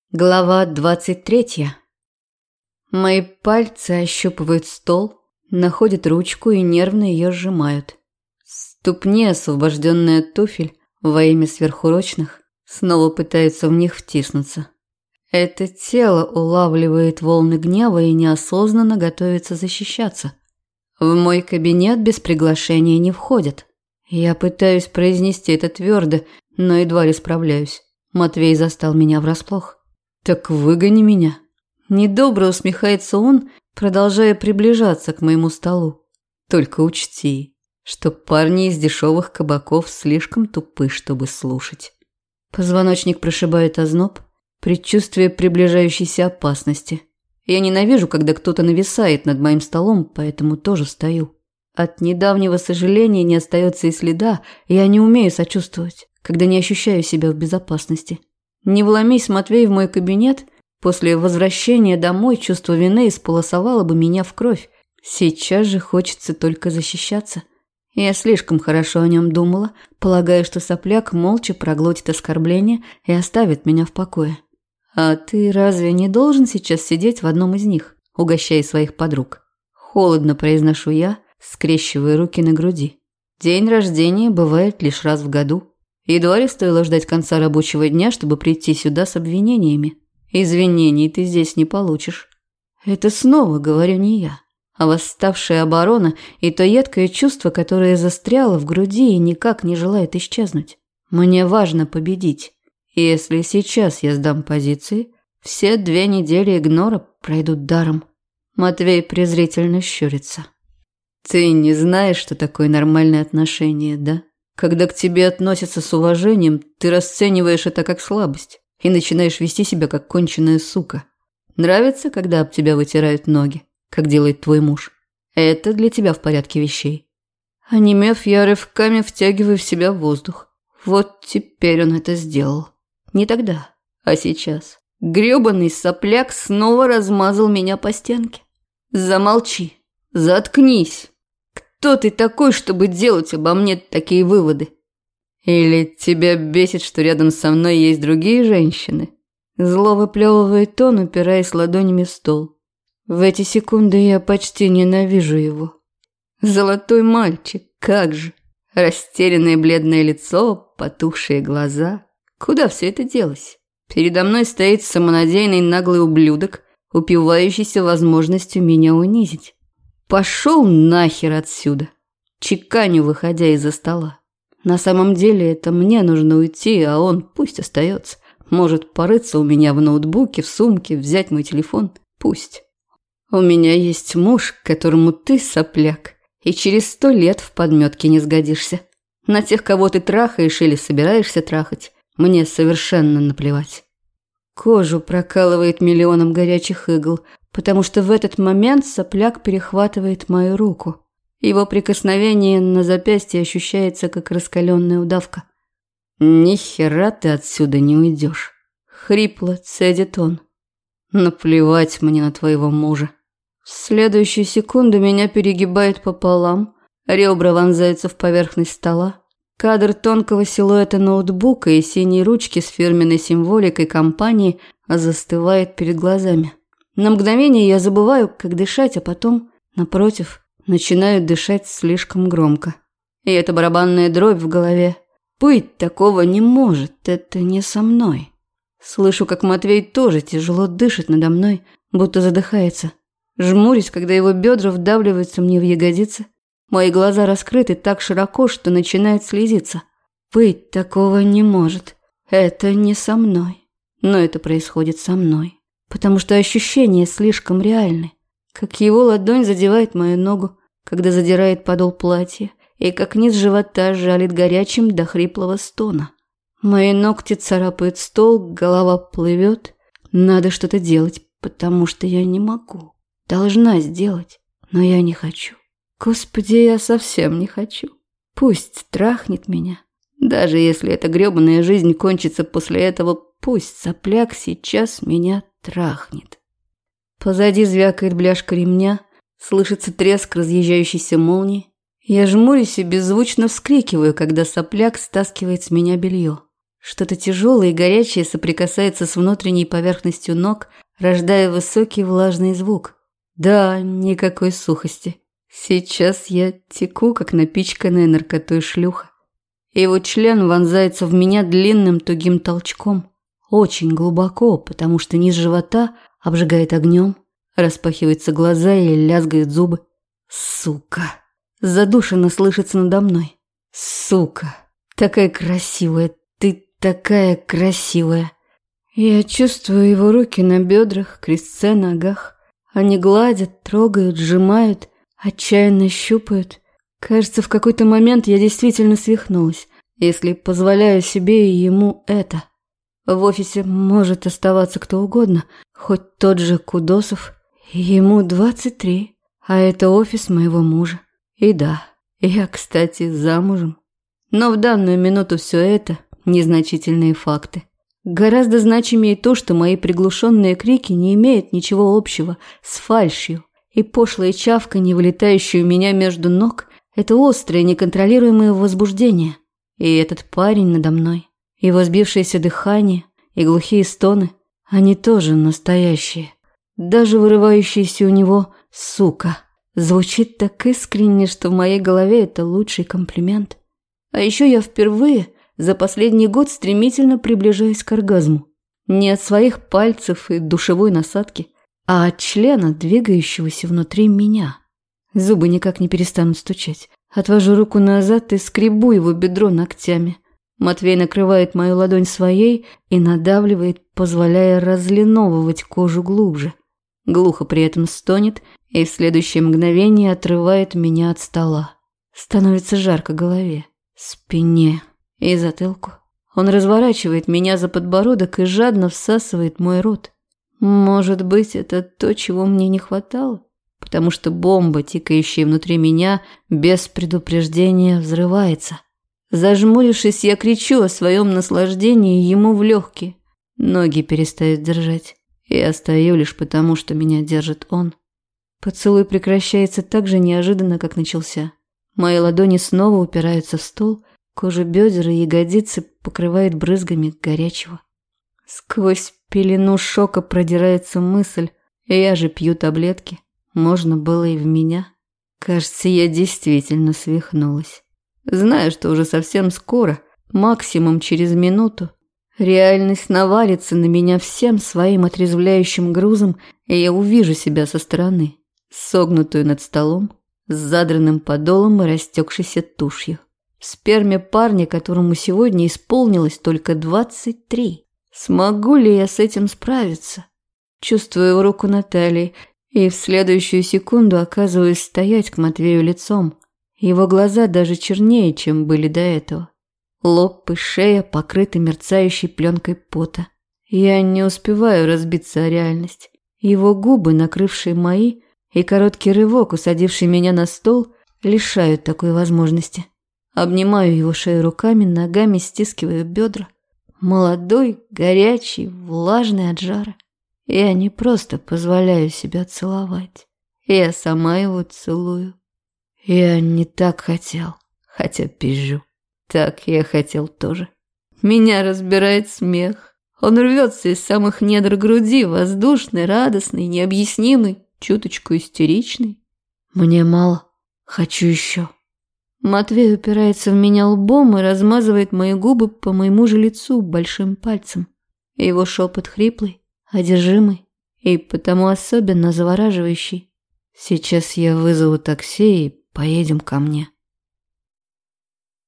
Глава 23. Мои пальцы ощупывают стол, находят ручку и нервно ее сжимают. Ступни, освобожденные от туфель во имя сверхурочных, снова пытаются в них втиснуться. Это тело улавливает волны гнева и неосознанно готовится защищаться. В мой кабинет без приглашения не входят. Я пытаюсь произнести это твердо, но едва ли справляюсь. Матвей застал меня врасплох. «Так выгони меня». Недобро усмехается он, продолжая приближаться к моему столу. «Только учти, что парни из дешевых кабаков слишком тупы, чтобы слушать». Позвоночник прошибает озноб, предчувствие приближающейся опасности. Я ненавижу, когда кто-то нависает над моим столом, поэтому тоже встаю. От недавнего сожаления не остается и следа, и я не умею сочувствовать, когда не ощущаю себя в безопасности. Не вломись, Матвей, в мой кабинет, после возвращения домой чувство вины исполосовало бы меня в кровь. Сейчас же хочется только защищаться. Я слишком хорошо о нем думала, полагая, что сопляк молча проглотит оскорбление и оставит меня в покое. А ты разве не должен сейчас сидеть в одном из них, угощая своих подруг? Холодно произношу я, скрещивая руки на груди. День рождения бывает лишь раз в году. Едва ли стоило ждать конца рабочего дня, чтобы прийти сюда с обвинениями. Извинений ты здесь не получишь. Это снова говорю не я, а восставшая оборона и то едкое чувство, которое застряло в груди и никак не желает исчезнуть. Мне важно победить. И если сейчас я сдам позиции, все 2 недели игнора пройдут даром. Матвей презрительно щурится. Ты не знаешь, что такое нормальное отношение, да? Когда к тебе относятся с уважением, ты расцениваешь это как слабость и начинаешь вести себя как конченая сука. Нравится, когда об тебя вытирают ноги, как делает твой муж? Это для тебя в порядке вещей. Онемев, я рывками втягиваю в себя воздух. Вот теперь он это сделал. Не тогда, а сейчас. Грёбаный сопляк снова размазал меня по стенке. Замолчи, заткнись. Кто ты такой, чтобы делать обо мне такие выводы? Или тебя бесит, что рядом со мной есть другие женщины? Зло выплевывает он, упираясь ладонями в стол. В эти секунды я почти ненавижу его. Золотой мальчик, как же. Растерянное бледное лицо, потухшие глаза. Куда все это делось? Передо мной стоит самонадеянный наглый ублюдок, упивающийся возможностью меня унизить. Пошел нахер отсюда. Чеканю, выходя из-за стола. На самом деле это мне нужно уйти, а он пусть остается. Может порыться у меня в ноутбуке, в сумке, взять мой телефон. Пусть. У меня есть муж, которому ты, сопляк, и через 100 лет в подметке не сгодишься. На тех, кого ты трахаешь или собираешься трахать, мне совершенно наплевать. Кожу прокалывает миллионом горячих игл, потому что в этот момент сопляк перехватывает мою руку. Его прикосновение на запястье ощущается, как раскаленная удавка. «Ни хера ты отсюда не уйдешь», — хрипло цедит он. «Наплевать мне на твоего мужа». В следующую секунду меня перегибает пополам, ребра вонзаются в поверхность стола. Кадр тонкого силуэта ноутбука и синей ручки с фирменной символикой компании застывает перед глазами. На мгновение я забываю, как дышать, а потом, напротив, начинаю дышать слишком громко. И эта барабанная дробь в голове. Быть такого не может, это не со мной. Слышу, как Матвей тоже тяжело дышит надо мной, будто задыхается. Жмурюсь, когда его бедра вдавливаются мне в ягодицы. Мои глаза раскрыты так широко, что начинают слезиться. Быть такого не может, это не со мной. Но это происходит со мной. Потому что ощущения слишком реальны. Как его ладонь задевает мою ногу, когда задирает подол платья, и как низ живота жалит горячим до хриплого стона. Мои ногти царапают стол, голова плывет. Надо что-то делать, потому что я не могу. Должна сделать, но я не хочу. Господи, я совсем не хочу. Пусть трахнет меня. Даже если эта грёбаная жизнь кончится после этого, пусть сопляк сейчас меня трахнет. Позади звякает бляшка ремня, слышится треск разъезжающейся молнии. Я жмурюсь и беззвучно вскрикиваю, когда сопляк стаскивает с меня белье. Что-то тяжелое и горячее соприкасается с внутренней поверхностью ног, рождая высокий влажный звук. Да, никакой сухости. Сейчас я теку, как напичканная наркотой шлюха. Его член вонзается в меня длинным тугим толчком. Очень глубоко, потому что низ живота обжигает огнем, распахиваются глаза и лязгают зубы. Сука. Задушенно слышится надо мной. Сука. Такая красивая. Ты такая красивая. Я чувствую его руки на бедрах, крестце, ногах. Они гладят, трогают, сжимают, отчаянно щупают. Кажется, в какой-то момент я действительно свихнулась, если позволяю себе и ему это. В офисе может оставаться кто угодно, хоть тот же Кудосов. Ему 23, а это офис моего мужа. И да, я, кстати, замужем. Но в данную минуту все это незначительные факты. Гораздо значимее то, что мои приглушенные крики не имеют ничего общего с фальшью, и пошлое чавканье, вылетающее у меня между ног, это острое, неконтролируемое возбуждение. И этот парень надо мной, его сбившееся дыхание и глухие стоны, они тоже настоящие. Даже вырывающийся у него «сука» звучит так искренне, что в моей голове это лучший комплимент. А еще я впервые за последний год стремительно приближаюсь к оргазму. Не от своих пальцев и душевой насадки, а от члена, двигающегося внутри меня. Зубы никак не перестанут стучать. Отвожу руку назад и скребу его бедро ногтями. Матвей накрывает мою ладонь своей и надавливает, позволяя разлиновывать кожу глубже. Глухо при этом стонет и в следующее мгновение отрывает меня от стола. Становится жарко голове, спине и затылку. Он разворачивает меня за подбородок и жадно всасывает мой рот. Может быть, это то, чего мне не хватало? Потому что бомба, тикающая внутри меня, без предупреждения взрывается. Зажмурившись, я кричу о своем наслаждении ему в легкие. Ноги перестают держать. Я стою лишь потому, что меня держит он. Поцелуй прекращается так же неожиданно, как начался. Мои ладони снова упираются в стол, кожа бедер и ягодицы покрывает брызгами горячего. Сквозь пелену шока продирается мысль, я же пью таблетки. Можно было и в меня. Кажется, я действительно свихнулась. Знаю, что уже совсем скоро, максимум через минуту, реальность навалится на меня всем своим отрезвляющим грузом, и я увижу себя со стороны, согнутую над столом, с задранным подолом и растекшейся тушью. В сперме парня, которому сегодня исполнилось только 23. Смогу ли я с этим справиться? Чувствую его руку на талии, и в следующую секунду оказываюсь стоять к Матвею лицом. Его глаза даже чернее, чем были до этого. Лоб и шея покрыты мерцающей пленкой пота. Я не успеваю разбиться о реальность. Его губы, накрывшие мои, и короткий рывок, усадивший меня на стол, лишают такой возможности. Обнимаю его шею руками, ногами стискиваю бедра. Молодой, горячий, влажный от жара. Я не просто позволяю себя целовать. Я сама его целую. Я не так хотел, хотя пизжу. Так я хотел тоже. Меня разбирает смех. Он рвется из самых недр груди, воздушный, радостный, необъяснимый, чуточку истеричный. Мне мало, хочу еще. Матвей упирается в меня лбом и размазывает мои губы по моему же лицу большим пальцем. Его шепот хриплый, одержимый и потому особенно завораживающий. Сейчас я вызову такси и поедем ко мне.